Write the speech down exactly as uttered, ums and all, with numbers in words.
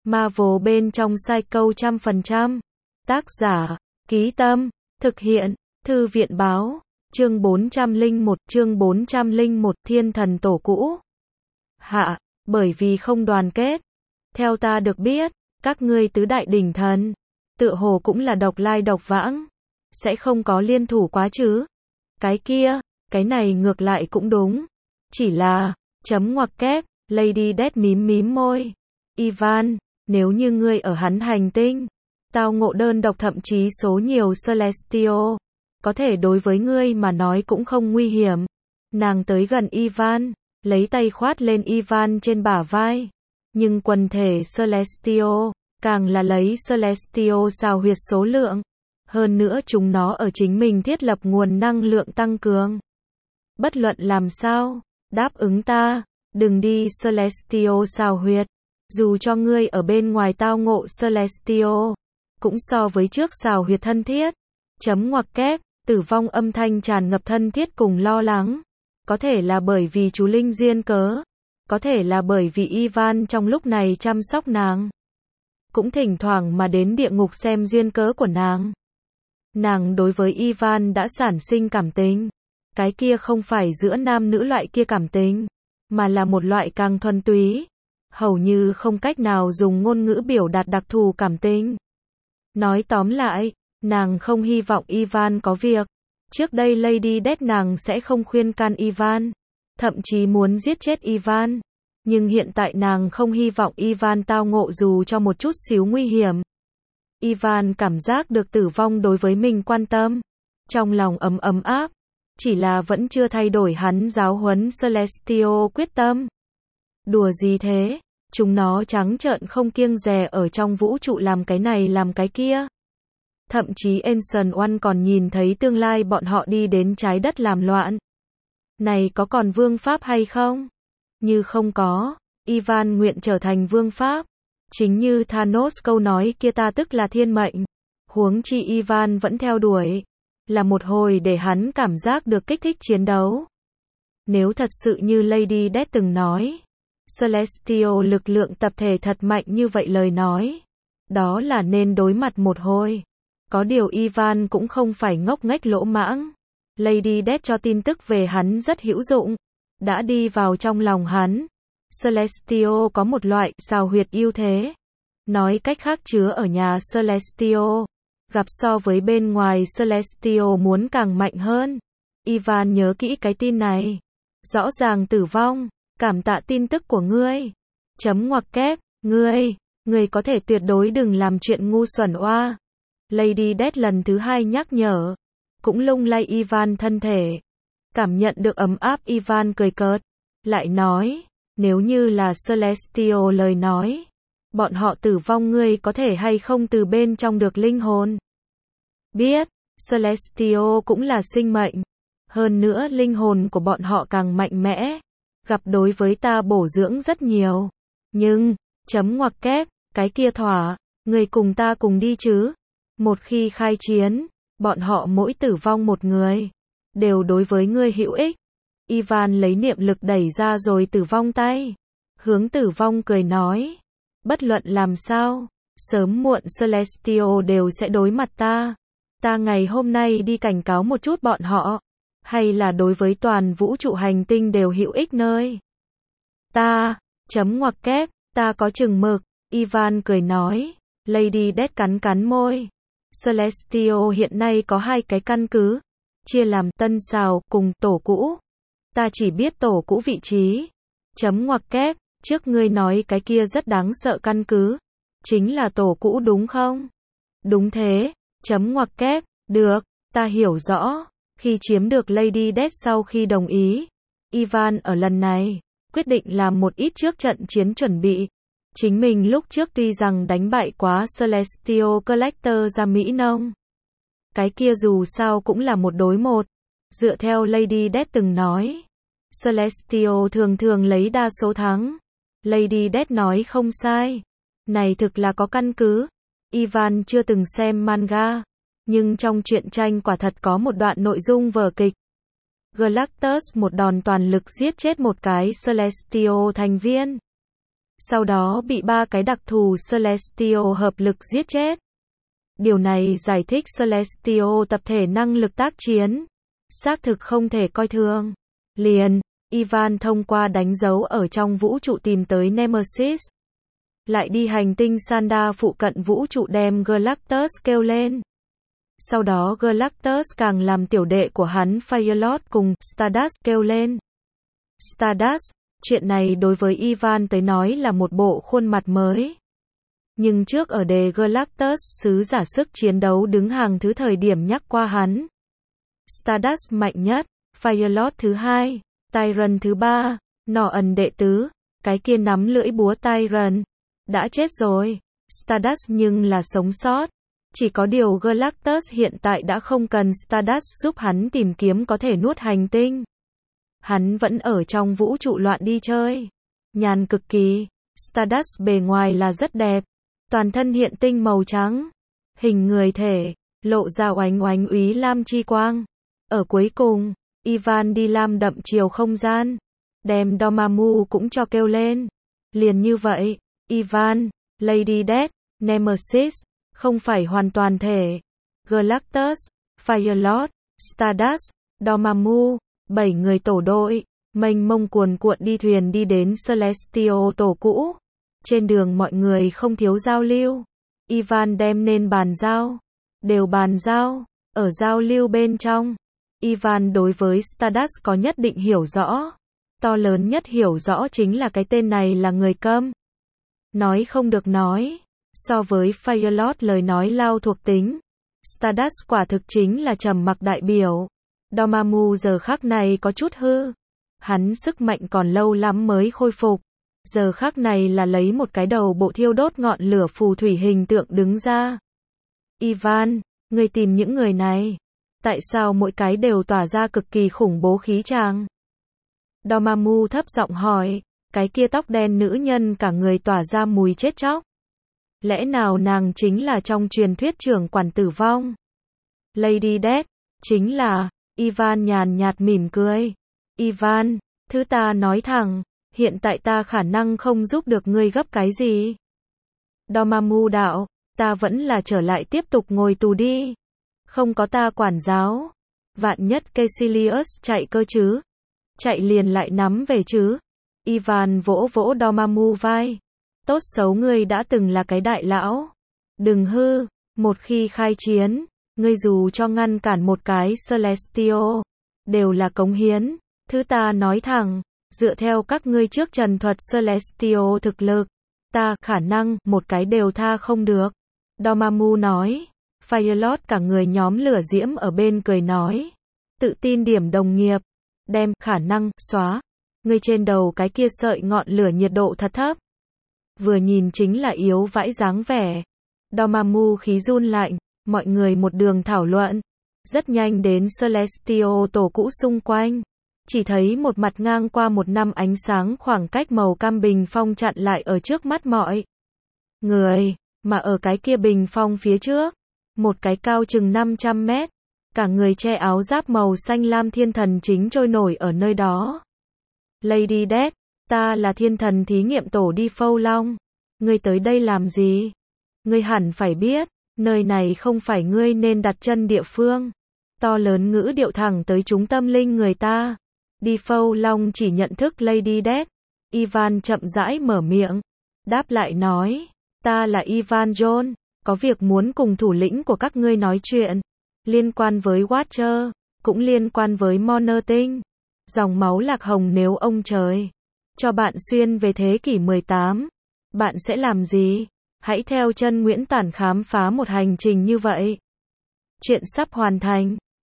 Marvel bên trong Psycho trăm phần trăm. Tác giả, Ký Tâm, thực hiện, Thư viện báo, chương bốn trăm lẻ một, chương bốn trăm lẻ một, Thiên Thần Tổ cũ. Hạ, bởi vì không đoàn kết. Theo ta được biết, các ngươi tứ đại đỉnh thần, tựa hồ cũng là độc lai độc vãng, sẽ không có liên thủ quá chứ. Cái kia, cái này ngược lại cũng đúng. Chỉ là, chấm ngoặc kép, Lady Death mím mím môi. Ivan, nếu như ngươi ở hắn hành tinh, tao ngộ đơn độc thậm chí số nhiều Celestial, có thể đối với ngươi mà nói cũng không nguy hiểm. Nàng tới gần Ivan, lấy tay khoát lên Ivan trên bả vai. Nhưng quần thể Celestial, càng là lấy Celestial xào huyệt số lượng. Hơn nữa chúng nó ở chính mình thiết lập nguồn năng lượng tăng cường. Bất luận làm sao, đáp ứng ta, đừng đi Celestial xào huyệt. Dù cho ngươi ở bên ngoài tao ngộ Celestial, cũng so với trước xào huyệt thân thiết. Chấm ngoặc kép, tử vong âm thanh tràn ngập thân thiết cùng lo lắng. Có thể là bởi vì chú Linh duyên cớ. Có thể là bởi vì Ivan trong lúc này chăm sóc nàng. Cũng thỉnh thoảng mà đến địa ngục xem duyên cớ của nàng. Nàng đối với Ivan đã sản sinh cảm tình. Cái kia không phải giữa nam nữ loại kia cảm tình, mà là một loại càng thuần túy, hầu như không cách nào dùng ngôn ngữ biểu đạt đặc thù cảm tình. Nói tóm lại, nàng không hy vọng Ivan có việc. Trước đây Lady Death nàng sẽ không khuyên can Ivan, thậm chí muốn giết chết Ivan. Nhưng hiện tại nàng không hy vọng Ivan tao ngộ dù cho một chút xíu nguy hiểm. Ivan cảm giác được tử vong đối với mình quan tâm. Trong lòng ấm ấm áp. Chỉ là vẫn chưa thay đổi hắn giáo huấn Celestial quyết tâm. Đùa gì thế? Chúng nó trắng trợn không kiêng dè ở trong vũ trụ làm cái này làm cái kia. Thậm chí Ancient One còn nhìn thấy tương lai bọn họ đi đến trái đất làm loạn. Này có còn vương pháp hay không? Như không có, Ivan nguyện trở thành vương pháp. Chính như Thanos câu nói kia ta tức là thiên mệnh. Huống chi Ivan vẫn theo đuổi. Là một hồi để hắn cảm giác được kích thích chiến đấu. Nếu thật sự như Lady Death từng nói, Celestial lực lượng tập thể thật mạnh như vậy lời nói, đó là nên đối mặt một hồi. Có điều Ivan cũng không phải ngốc nghếch lỗ mãng. Lady Death cho tin tức về hắn rất hữu dụng, đã đi vào trong lòng hắn. Celestial có một loại xào huyệt ưu thế. Nói cách khác chứa ở nhà Celestial, gặp so với bên ngoài Celestial muốn càng mạnh hơn. Ivan nhớ kỹ cái tin này. Rõ ràng tử vong, cảm tạ tin tức của ngươi. Chấm ngoặc kép, ngươi, ngươi có thể tuyệt đối đừng làm chuyện ngu xuẩn oa. Lady Death lần thứ hai nhắc nhở, cũng lung lay Ivan thân thể. Cảm nhận được ấm áp Ivan cười cợt, lại nói, nếu như là Celestial lời nói, bọn họ tử vong ngươi có thể hay không từ bên trong được linh hồn. Biết, Celestial cũng là sinh mệnh. Hơn nữa linh hồn của bọn họ càng mạnh mẽ. Gặp đối với ta bổ dưỡng rất nhiều. Nhưng, chấm ngoặc kép, cái kia thỏa, người cùng ta cùng đi chứ. Một khi khai chiến, bọn họ mỗi tử vong một người, đều đối với ngươi hữu ích. Ivan lấy niệm lực đẩy ra rồi tử vong tay. Hướng tử vong cười nói. Bất luận làm sao, sớm muộn Celestial đều sẽ đối mặt ta. Ta ngày hôm nay đi cảnh cáo một chút bọn họ. Hay là đối với toàn vũ trụ hành tinh đều hữu ích nơi. Ta, chấm ngoặc kép, ta có chừng mực. Ivan cười nói. Lady Death cắn cắn môi. Celestial hiện nay có hai cái căn cứ. Chia làm tân xào cùng tổ cũ. Ta chỉ biết tổ cũ vị trí. Chấm ngoặc kép, trước ngươi nói cái kia rất đáng sợ căn cứ. Chính là tổ cũ đúng không? Đúng thế. Chấm ngoặc kép, được, ta hiểu rõ. Khi chiếm được Lady Death sau khi đồng ý, Ivan ở lần này, quyết định làm một ít trước trận chiến chuẩn bị. Chính mình lúc trước tuy rằng đánh bại quá Celestial Collector ra Mỹ Nông. Cái kia dù sao cũng là một đối một. Dựa theo Lady Death từng nói, Celestial thường thường lấy đa số thắng. Lady Death nói không sai. Này thực là có căn cứ. Ivan chưa từng xem manga, nhưng trong truyện tranh quả thật có một đoạn nội dung vở kịch. Galactus một đòn toàn lực giết chết một cái Celestial thành viên. sau đó bị ba cái đặc thù Celestial hợp lực giết chết. Điều này giải thích Celestial tập thể năng lực tác chiến, xác thực không thể coi thường. Liền, Ivan thông qua đánh dấu ở trong vũ trụ tìm tới Nemesis. Lại đi hành tinh Sanda phụ cận vũ trụ đem Galactus kêu lên. Sau đó Galactus càng làm tiểu đệ của hắn Firelord cùng Stardust kêu lên. Stardust, chuyện này đối với Ivan tới nói là một bộ khuôn mặt mới. Nhưng trước ở đề Galactus sứ giả sức chiến đấu đứng hàng thứ thời điểm nhắc qua hắn. Stardust mạnh nhất, Firelord thứ hai, Tyrant thứ ba, Norton đệ tứ, cái kia nắm lưỡi búa Tyrant, đã chết rồi. Stardust nhưng là sống sót. Chỉ có điều Galactus hiện tại đã không cần Stardust giúp hắn tìm kiếm có thể nuốt hành tinh. Hắn vẫn ở trong vũ trụ loạn đi chơi. Nhàn cực kỳ. Stardust bề ngoài là rất đẹp. Toàn thân hiện tinh màu trắng. Hình người thể. Lộ ra oánh oánh úy lam chi quang. Ở cuối cùng, Ivan đi lam đậm chiều không gian. Đem Dormammu cũng cho kêu lên. Liền như vậy, Ivan, Lady Death, Nemesis, không phải hoàn toàn thể. Galactus, Firelord, Stardust, Dormammu, bảy người tổ đội, mênh mông cuồn cuộn đi thuyền đi đến Celestial tổ cũ. Trên đường mọi người không thiếu giao lưu. Ivan đem nên bàn giao. Đều bàn giao. Ở giao lưu bên trong, Ivan đối với Stardust có nhất định hiểu rõ. To lớn nhất hiểu rõ chính là cái tên này là người câm. Nói không được nói. So với Firelord lời nói lao thuộc tính, Stardust quả thực chính là trầm mặc đại biểu. Dormammu giờ khắc này có chút hư. Hắn sức mạnh còn lâu lắm mới khôi phục. Giờ khắc này là lấy một cái đầu bộ thiêu đốt ngọn lửa phù thủy hình tượng đứng ra. Ivan, người tìm những người này. Tại sao mỗi cái đều tỏa ra cực kỳ khủng bố khí tràng? Dormammu thấp giọng hỏi, cái kia tóc đen nữ nhân cả người tỏa ra mùi chết chóc. Lẽ nào nàng chính là trong truyền thuyết trưởng quản tử vong? Lady Death, chính là. Ivan nhàn nhạt mỉm cười. Ivan, thứ ta nói thẳng, hiện tại ta khả năng không giúp được ngươi gấp cái gì. Dormammu đạo, ta vẫn là trở lại tiếp tục ngồi tù đi. Không có ta quản giáo. Vạn nhất Caecilius chạy cơ chứ. Chạy liền lại nắm về chứ. Ivan vỗ vỗ Dormammu vai. Tốt xấu ngươi đã từng là cái đại lão. Đừng hư, một khi khai chiến, ngươi dù cho ngăn cản một cái Celestial, đều là cống hiến. Thứ ta nói thẳng, dựa theo các ngươi trước trần thuật Celestial thực lực, ta khả năng một cái đều tha không được. Dormammu nói. Firelord cả người nhóm lửa diễm ở bên cười nói. Tự tin điểm đồng nghiệp. Đem khả năng xóa. Ngươi trên đầu cái kia sợi ngọn lửa nhiệt độ thật thấp. Vừa nhìn chính là yếu vãi dáng vẻ. Dormammu khí run lạnh. Mọi người một đường thảo luận. Rất nhanh đến Celestial tổ cũ xung quanh. Chỉ thấy một mặt ngang qua một năm ánh sáng khoảng cách màu cam bình phong chặn lại ở trước mắt mọi người. Mà ở cái kia bình phong phía trước, một cái cao chừng năm trăm mét, cả người che áo giáp màu xanh lam thiên thần chính trôi nổi ở nơi đó. Lady Death, ta là thiên thần thí nghiệm tổ đi Phâu Long. Ngươi tới đây làm gì? Ngươi hẳn phải biết, nơi này không phải ngươi nên đặt chân địa phương. To lớn ngữ điệu thẳng tới chúng tâm linh người ta. Đi Phâu Long chỉ nhận thức Lady Death. Ivan chậm rãi mở miệng. Đáp lại nói, ta là Ivan John. Có việc muốn cùng thủ lĩnh của các ngươi nói chuyện. Liên quan với Watcher, cũng liên quan với Moner Tinh. Dòng máu lạc hồng nếu ông trời cho bạn xuyên về thế kỷ mười tám, bạn sẽ làm gì? Hãy theo chân Nguyễn Tản khám phá một hành trình như vậy. Chuyện sắp hoàn thành.